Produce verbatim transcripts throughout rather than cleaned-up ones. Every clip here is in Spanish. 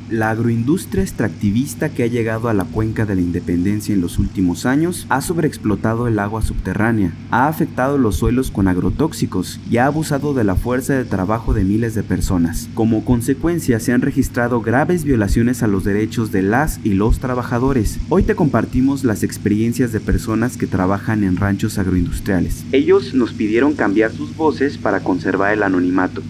La agroindustria extractivista que ha llegado a la Cuenca de la Independencia en los últimos años ha sobreexplotado el agua subterránea, ha afectado los suelos con agrotóxicos y ha abusado de la fuerza de trabajo de miles de personas. Como consecuencia, se han registrado graves violaciones a los derechos de las y los trabajadores. Hoy te compartimos las experiencias de personas que trabajan en ranchos agroindustriales. Ellos nos pidieron cambiar sus voces para conservar el anonimato.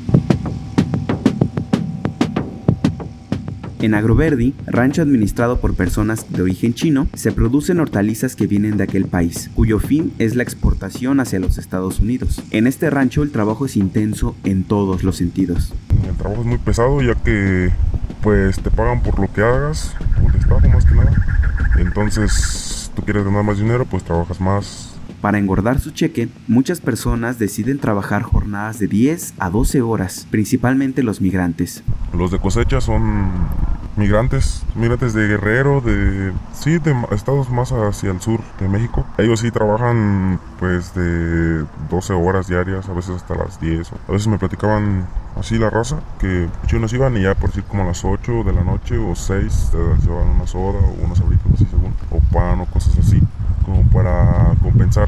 En Agroverdi, rancho administrado por personas de origen chino, se producen hortalizas que vienen de aquel país, cuyo fin es la exportación hacia los Estados Unidos. En este rancho el trabajo es intenso en todos los sentidos. El trabajo es muy pesado, ya que pues te pagan por lo que hagas, por el trabajo más que nada. Entonces, tú quieres ganar más dinero, pues trabajas más. Para engordar su cheque, muchas personas deciden trabajar jornadas de diez a doce horas, principalmente los migrantes. Los de cosecha son migrantes, migrantes de Guerrero, de sí, de estados más hacia el sur de México. Ellos sí trabajan pues de doce horas diarias, a veces hasta las diez. A veces me platicaban así la raza, que unos iban y ya por decir como a las ocho de la noche o seis, se llevaban una soda o unas abritas así según, o pan o cosas así, como para compensar.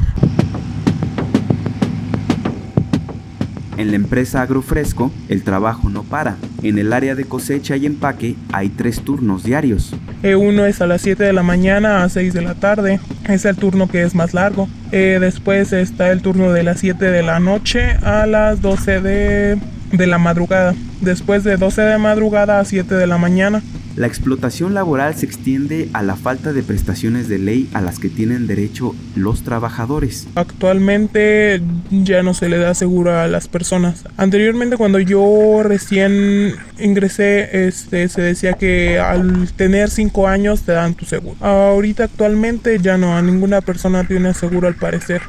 En la empresa Agrofresco, el trabajo no para. En el área de cosecha y empaque hay tres turnos diarios. Eh, uno es a las siete de la mañana a seis de la tarde. Es el turno que es más largo. Eh, después está el turno de las siete de la noche a las doce de, de la madrugada. Después de doce de madrugada a siete de la mañana. La explotación laboral se extiende a la falta de prestaciones de ley a las que tienen derecho los trabajadores. Actualmente ya no se le da seguro a las personas. Anteriormente, cuando yo recién ingresé, este, se decía que al tener cinco años te dan tu seguro. Ahorita actualmente ya no, a ninguna persona tiene seguro al parecer.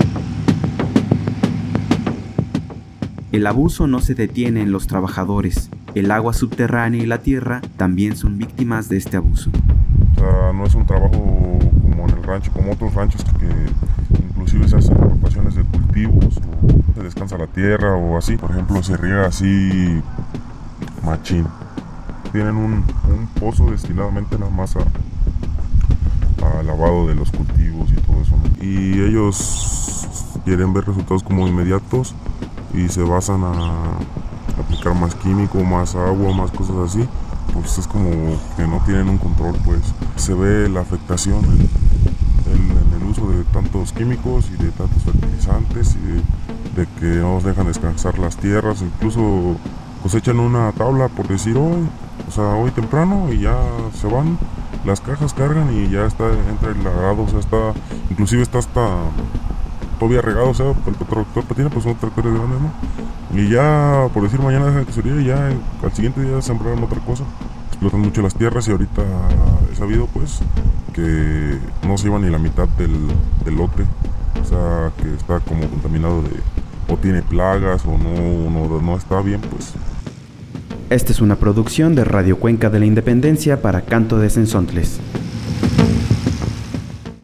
El abuso no se detiene en los trabajadores. El agua subterránea y la tierra también son víctimas de este abuso. O sea, no es un trabajo como en el rancho, como otros ranchos que inclusive se hacen rotaciones de cultivos, o se descansa la tierra o así. Por ejemplo, se riega así machín. Tienen un, un pozo destinadamente nada más a, a lavado de los cultivos y todo eso, ¿no? Y ellos quieren ver resultados como inmediatos y se basan a aplicar más químico, más agua, más cosas así. Pues es como que no tienen un control, pues se ve la afectación en, en, en el uso de tantos químicos y de tantos fertilizantes y de, de que no dejan descansar las tierras. Incluso cosechan una tabla por decir hoy, o sea, hoy temprano, y ya se van, las cajas cargan y ya está, entra el arado, o sea, está, inclusive está hasta todavía regado, o sea, el tractor patina, pues son tractores grandes, ¿no? Y ya, por decir, mañana dejan que se ríe y ya al siguiente día sembraron otra cosa. Explotan mucho las tierras y ahorita he sabido, pues, que no se iba ni la mitad del, del lote. O sea, que está como contaminado de, o tiene plagas, o no, no, no está bien, pues. Esta es una producción de Radio Cuenca de la Independencia para Canto de Sensontles.